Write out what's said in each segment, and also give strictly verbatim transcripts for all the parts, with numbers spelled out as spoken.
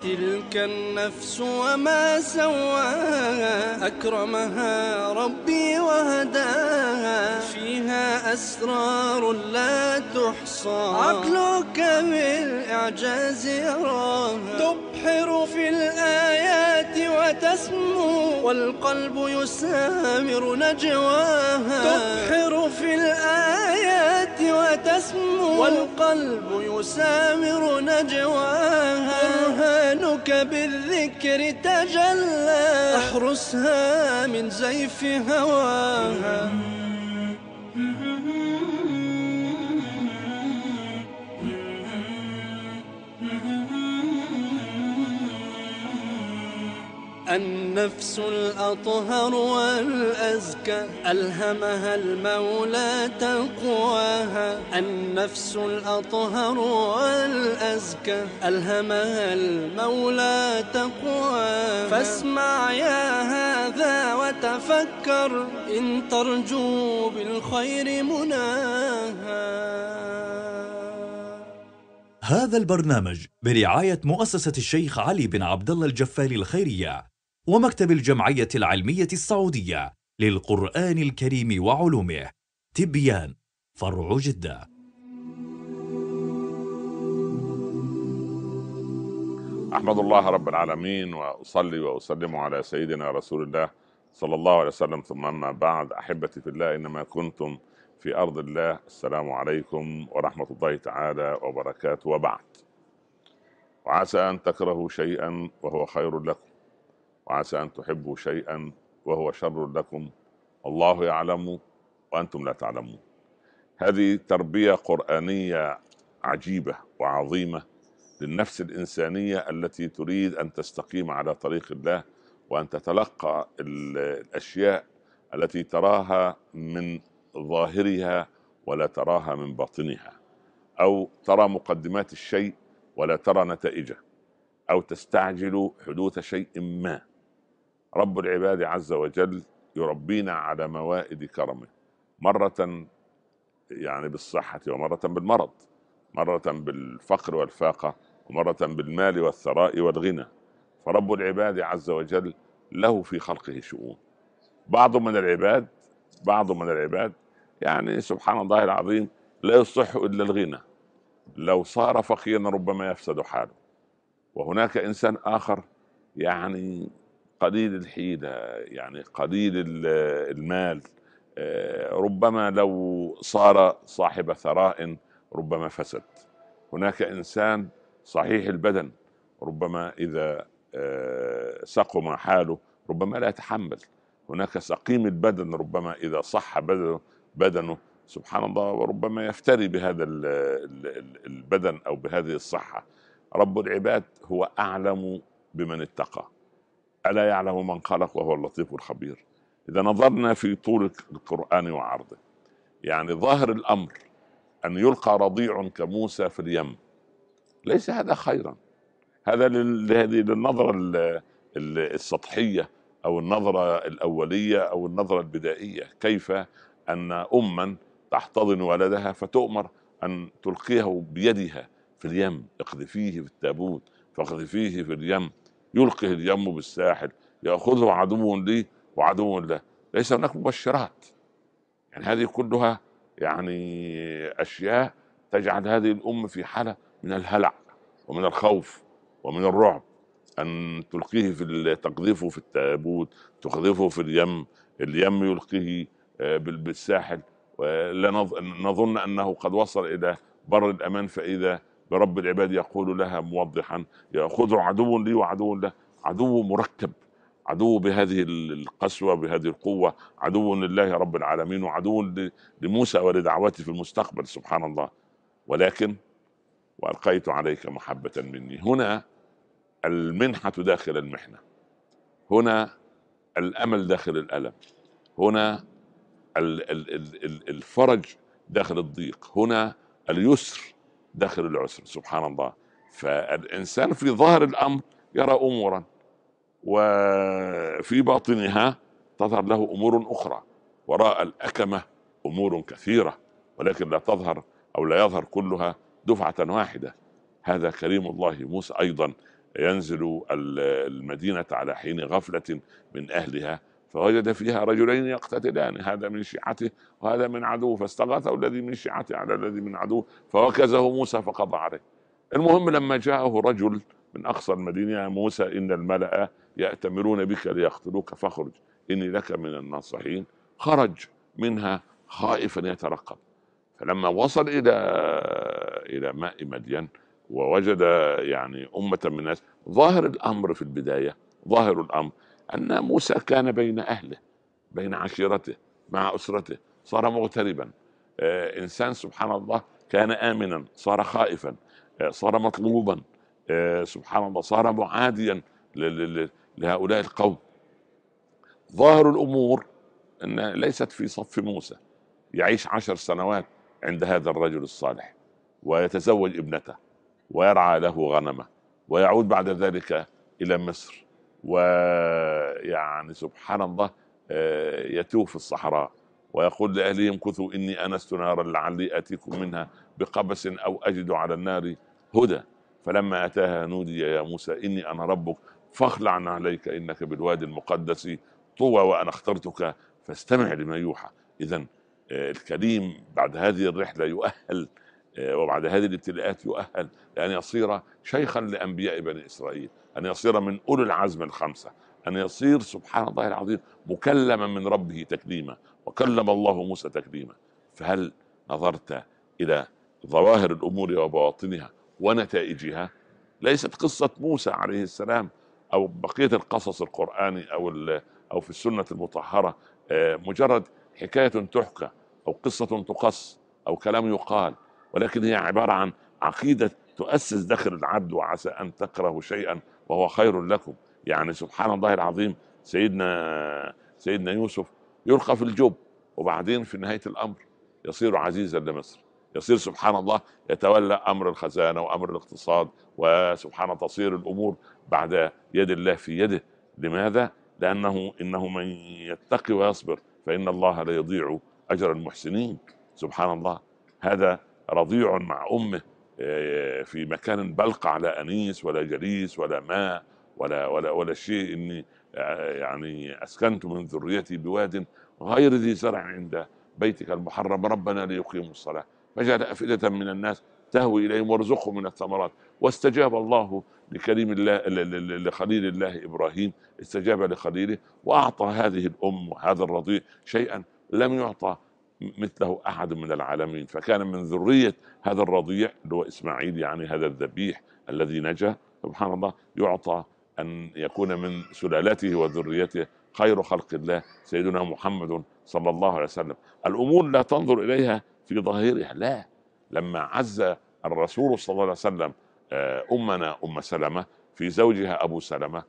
تلك النفس وما سواها، أكرمها ربي وهداها، فيها أسرار لا تحصى، عقلك بالإعجاز يراها، تبحر في الآيات وتسمو، والقلب يسامر نجواها، تبحر في الآيات وتسمو، والقلب يسامر نجواها، برهانك بالذكر تجلى، احرسها من زيف هواها. النفس الأطهر والأزكى، ألهمها المولى تقواها. النفس الأطهر والأزكى، ألهمها المولى تقواها. فاسمع يا هذا وتفكر، إن ترجو بالخير مناها. هذا البرنامج برعاية مؤسسة الشيخ علي بن عبد الله الجفاري الخيرية ومكتب الجمعية العلمية السعودية للقرآن الكريم وعلومه، تبيان، فرع جدة. أحمد الله رب العالمين، وأصلي وأسلم على سيدنا رسول الله صلى الله عليه وسلم، ثم أما بعد. أحبتي في الله، إنما كنتم في أرض الله. السلام عليكم ورحمة الله تعالى وبركاته، وبعد. وعسى أن تكرهوا شيئا وهو خير لكم، وعسى أن تحبوا شيئا وهو شر لكم، الله يعلم وأنتم لا تعلمون. هذه تربية قرآنية عجيبة وعظيمة للنفس الإنسانية التي تريد أن تستقيم على طريق الله، وأن تتلقى الأشياء التي تراها من ظاهرها ولا تراها من باطنها، أو ترى مقدمات الشيء ولا ترى نتائجه، أو تستعجل حدوث شيء ما. رب العباد عز وجل يربينا على موائد كرمه، مرة يعني بالصحة، ومرة بالمرض، مرة بالفقر والفاقة، ومرة بالمال والثراء والغنى. فرب العباد عز وجل له في خلقه شؤون. بعض من العباد بعض من العباد يعني سبحان الله العظيم لا يصح إلا الغنى، لو صار فقيرا ربما يفسد حاله. وهناك إنسان آخر يعني قليل الحيلة، يعني قليل المال، ربما لو صار صاحب ثراء ربما فسد. هناك إنسان صحيح البدن، ربما إذا سقم حاله ربما لا يتحمل. هناك سقيم البدن، ربما إذا صح بدنه, بدنه سبحان الله وربما يفتري بهذا البدن أو بهذه الصحة. رب العباد هو أعلم بمن اتقى، ألا يعلم من خلق وهو اللطيف الخبير. إذا نظرنا في طول القرآن وعرضه، يعني ظاهر الأمر أن يلقى رضيع كموسى في اليم، ليس هذا خيرا. هذا لهذه للنظرة السطحية أو النظرة الأولية أو النظرة البدائية. كيف أن أما تحتضن ولدها فتؤمر أن تلقيه بيدها في اليم، اقذفيه في التابوت فاقذفيه في اليم، يلقيه اليم بالساحل، يأخذه عدو لي وعدو له. ليس هناك مبشرات. يعني هذه كلها يعني أشياء تجعل هذه الأم في حالة من الهلع ومن الخوف ومن الرعب. أن تلقيه في تقذفه في التابوت، تقذفه في اليم، اليم يلقيه بالساحل، ولا نظن أنه قد وصل إلى بر الأمان، فإذا برب العباد يقول لها موضحا: يأخذ عدو لي وعدو له. عدو مركب، عدو بهذه القسوة بهذه القوة، عدو لله رب العالمين، وعدو لموسى ولدعوته في المستقبل سبحان الله. ولكن وألقيت عليك محبة مني. هنا المنحة داخل المحنة، هنا الأمل داخل الألم، هنا الفرج داخل الضيق، هنا اليسر داخل العسر سبحان الله. فالإنسان في ظاهر الأمر يرى أمورا، وفي باطنها تظهر له أمور أخرى. وراء الأكمة أمور كثيرة، ولكن لا تظهر أو لا يظهر كلها دفعة واحدة. هذا كريم الله موسى أيضا ينزل المدينة على حين غفلة من أهلها فوجد فيها رجلين يقتتلان، هذا من شيعته وهذا من عدوه، فاستغاثه الذي من شيعته على الذي من عدوه فوكزه موسى فقضى عليه. المهم لما جاءه رجل من أقصى المدينة: يا موسى إن الملأ يأتمرون بك ليقتلوك فاخرج إني لك من الناصحين. خرج منها خائفا يترقب، فلما وصل إلى إلى ماء مدين ووجد يعني أمة من الناس، ظاهر الأمر في البداية ظاهر الأمر أن موسى كان بين أهله، بين عشيرته، مع أسرته، صار مغتربا. آه إنسان سبحان الله كان آمنا صار خائفا، آه صار مطلوبا، آه سبحان الله صار معاديا لهؤلاء القوم. ظاهر الأمور أن ليست في صف موسى. يعيش عشر سنوات عند هذا الرجل الصالح ويتزوج ابنته ويرعى له غنمه ويعود بعد ذلك إلى مصر، ويعني سبحان الله يتوه في الصحراء ويقول لأهله امكثوا إني أنست نارا لعلي آتيكم منها بقبس أو أجد على النار هدى. فلما أتاها نودي يا موسى إني أنا ربك فاخلع عليك إنك بالوادي المقدس طوى وأنا اخترتك فاستمع لما يوحى. إذن الكريم بعد هذه الرحلة يؤهل وبعد هذه الابتلاءات يؤهل لأن يصير شيخا لأنبياء بني إسرائيل، أن يصير من أولي العزم الخمسة، أن يصير سبحان الله العظيم مكلما من ربه تكليما، وكلم الله موسى تكليما. فهل نظرت إلى ظواهر الأمور وبواطنها ونتائجها؟ ليست قصة موسى عليه السلام أو بقية القصص القرآني أو أو في السنة المطهرة مجرد حكاية تحكى أو قصة تقص أو كلام يقال، ولكن هي عبارة عن عقيدة تؤسس داخل العبد. وعسى أن تكرهوا شيئا وهو خير لكم. يعني سبحان الله العظيم سيدنا سيدنا يوسف يلقى في الجب، وبعدين في نهاية الأمر يصير عزيزا لمصر، يصير سبحان الله يتولى أمر الخزانة وأمر الاقتصاد، وسبحان الله تصير الأمور بعد يد الله في يده. لماذا؟ لأنه إنه من يتقي ويصبر فإن الله لا يضيع أجر المحسنين. سبحان الله. هذا رضيع مع أمه في مكان بلق على أنيس ولا جليس ولا ماء ولا ولا ولا شيء. إني يعني أسكنت من ذريتي بواد غير ذي زرع عند بيتك المحرم ربنا ليقيموا الصلاة فجعل أفئدة من الناس تهوي إليهم وارزقهم من الثمرات. واستجاب الله لكريم الله لخليل الله إبراهيم، استجاب لخليله وأعطى هذه الأم وهذا الرضيع شيئا لم يعطى مثله أحد من العالمين، فكان من ذرية هذا الرضيع اللي هو إسماعيل، يعني هذا الذبيح الذي نجا سبحان الله، يعطى أن يكون من سلالته وذريته خير خلق الله سيدنا محمد صلى الله عليه وسلم. الأمور لا تنظر إليها في ظاهرها، لا. لما عز الرسول صلى الله عليه وسلم أمنا أم سلمة في زوجها أبو سلمة،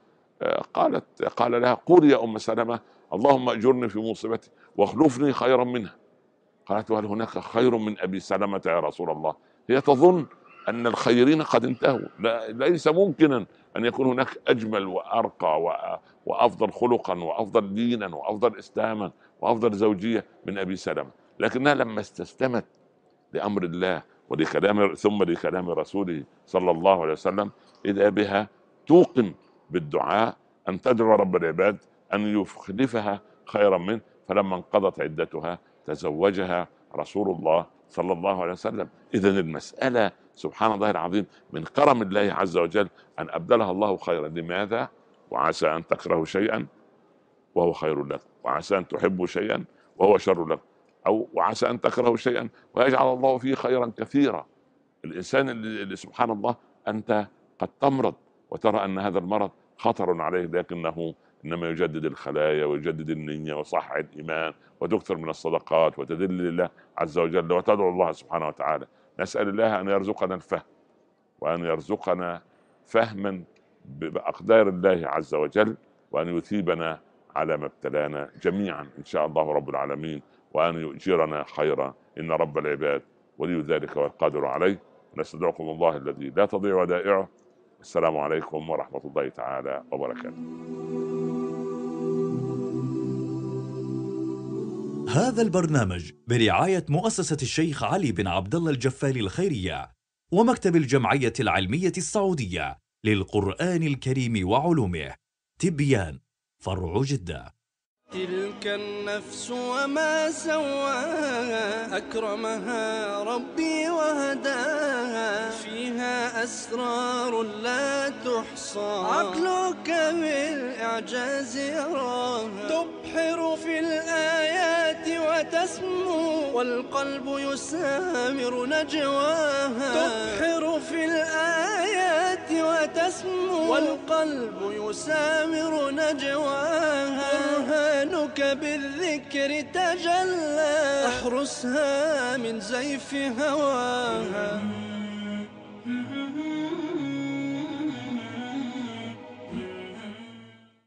قالت قال لها قولي يا أم سلمة اللهم أجرني في مصيبتي واخلفني خيرا منها. قالت وهل هناك خير من أبي سلمة يا رسول الله؟ هي تظن أن الخيرين قد انتهوا، لا ليس ممكنا أن يكون هناك أجمل وأرقى وأفضل خلقا وأفضل دينا وأفضل إسلاما وأفضل زوجية من أبي سلمة. لكنها لما استسلمت لأمر الله ولكلام ثم لكلام رسوله صلى الله عليه وسلم إذا بها توقن بالدعاء أن تدعو رب العباد أن يخلفها خيرا منه. فلما انقضت عدتها تزوجها رسول الله صلى الله عليه وسلم. إذن المسألة سبحان الله العظيم من كرم الله عز وجل أن أبدلها الله خيرا. لماذا؟ وعسى أن تكرهوا شيئا وهو خير لكم، وعسى أن تحبوا شيئا وهو شر لكم، أو وعسى أن تكرهوا شيئا ويجعل الله فيه خيرا كثيرا. الإنسان اللي سبحان الله أنت قد تمرض وترى أن هذا المرض خطر عليه، لكنه إنما يجدد الخلايا ويجدد النية وصحح الإيمان وتكثر من الصدقات وتدل لله عز وجل وتدعو الله سبحانه وتعالى. نسأل الله أن يرزقنا الفهم وأن يرزقنا فهما بأقدار الله عز وجل، وأن يثيبنا على ما ابتلانا جميعا إن شاء الله رب العالمين، وأن يؤجرنا خيرا إن رب العباد ولي ذلك والقادر عليه. نستدعكم الله الذي لا تضيع ودائعه. السلام عليكم ورحمة الله تعالى وبركاته. هذا البرنامج برعاية مؤسسة الشيخ علي بن عبد الله الجفالي الخيرية ومكتب الجمعية العلمية السعودية للقرآن الكريم وعلومه. تبيان، فرع جدة. تلك النفس وما سواها، أكرمها ربي وهداها، فيها أسرار لا تحصى، عقلك بالإعجاز يراها، تبحر في الآيات وتسمو، والقلب يسامر نجواها، تبحر في الآيات وتسمو، والقلب يسامر نجواها، برهانك بالذكر تجلى، احرسها من زيف هواها.